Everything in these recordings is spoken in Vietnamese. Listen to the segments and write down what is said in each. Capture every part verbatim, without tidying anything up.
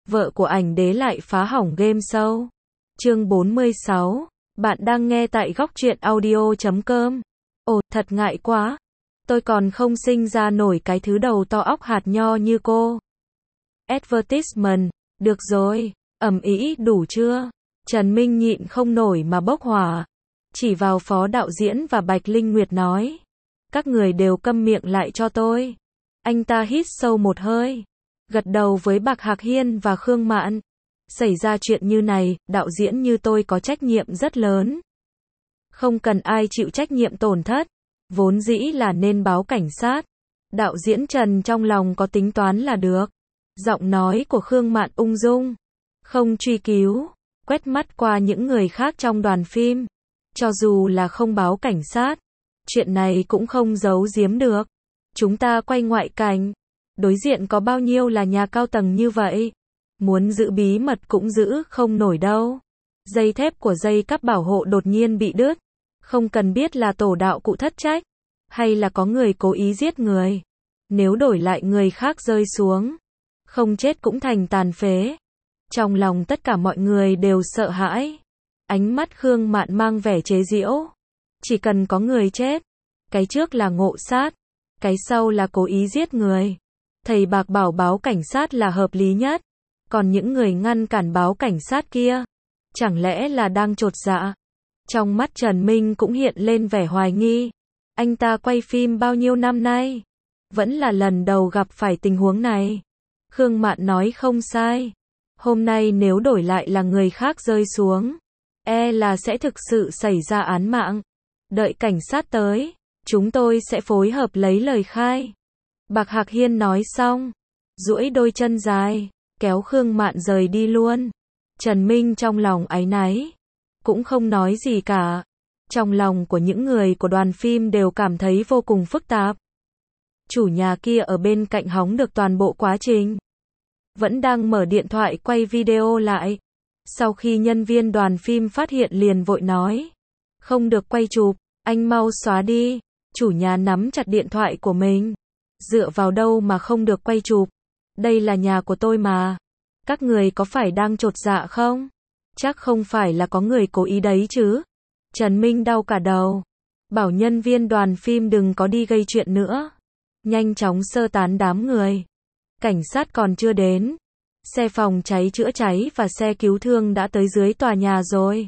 vợ của ảnh đế lại phá hỏng game show. Chương bốn mươi sáu, bạn đang nghe tại góc truyện audio chấm com. Ồ, thật ngại quá. Tôi còn không sinh ra nổi cái thứ đầu to óc hạt nho như cô. Advertisement, được rồi, ầm ĩ đủ chưa? Trần Minh nhịn không nổi mà bốc hỏa. Chỉ vào phó đạo diễn và Bạch Linh Nguyệt nói. Các người đều câm miệng lại cho tôi. Anh ta hít sâu một hơi. Gật đầu với Bạc Hạc Hiên và Khương Mạn. Xảy ra chuyện như này, đạo diễn như tôi có trách nhiệm rất lớn. Không cần ai chịu trách nhiệm tổn thất. Vốn dĩ là nên báo cảnh sát. Đạo diễn Trần trong lòng có tính toán là được. Giọng nói của Khương Mạn ung dung. Không truy cứu. Quét mắt qua những người khác trong đoàn phim. Cho dù là không báo cảnh sát. Chuyện này cũng không giấu giếm được. Chúng ta quay ngoại cảnh. Đối diện có bao nhiêu là nhà cao tầng như vậy. Muốn giữ bí mật cũng giữ không nổi đâu. Dây thép của dây cáp bảo hộ đột nhiên bị đứt. Không cần biết là tổ đạo cụ thất trách. Hay là có người cố ý giết người. Nếu đổi lại người khác rơi xuống. Không chết cũng thành tàn phế. Trong lòng tất cả mọi người đều sợ hãi. Ánh mắt Khương Mạn mang vẻ chế giễu. Chỉ cần có người chết. Cái trước là ngộ sát. Cái sau là cố ý giết người. Thầy Bạc bảo báo cảnh sát là hợp lý nhất. Còn những người ngăn cản báo cảnh sát kia. Chẳng lẽ là đang chột dạ. Trong mắt Trần Minh cũng hiện lên vẻ hoài nghi. Anh ta quay phim bao nhiêu năm nay. Vẫn là lần đầu gặp phải tình huống này. Khương Mạn nói không sai. Hôm nay nếu đổi lại là người khác rơi xuống. E là sẽ thực sự xảy ra án mạng. Đợi cảnh sát tới. Chúng tôi sẽ phối hợp lấy lời khai. Bạc Hạc Hiên nói xong. Duỗi đôi chân dài. Kéo Khương Mạn rời đi luôn. Trần Minh trong lòng áy náy. Cũng không nói gì cả. Trong lòng của những người của đoàn phim đều cảm thấy vô cùng phức tạp. Chủ nhà kia ở bên cạnh hóng được toàn bộ quá trình. Vẫn đang mở điện thoại quay video lại. Sau khi nhân viên đoàn phim phát hiện liền vội nói. Không được quay chụp, anh mau xóa đi. Chủ nhà nắm chặt điện thoại của mình. Dựa vào đâu mà không được quay chụp? Đây là nhà của tôi mà. Các người có phải đang chột dạ không? Chắc không phải là có người cố ý đấy chứ. Trần Minh đau cả đầu. Bảo nhân viên đoàn phim đừng có đi gây chuyện nữa. Nhanh chóng sơ tán đám người. Cảnh sát còn chưa đến. Xe phòng cháy chữa cháy và xe cứu thương đã tới dưới tòa nhà rồi.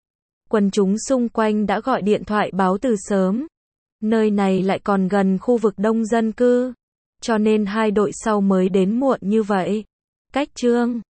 Quần chúng xung quanh đã gọi điện thoại báo từ sớm. Nơi này lại còn gần khu vực đông dân cư. Cho nên hai đội sau mới đến muộn như vậy. Cách chương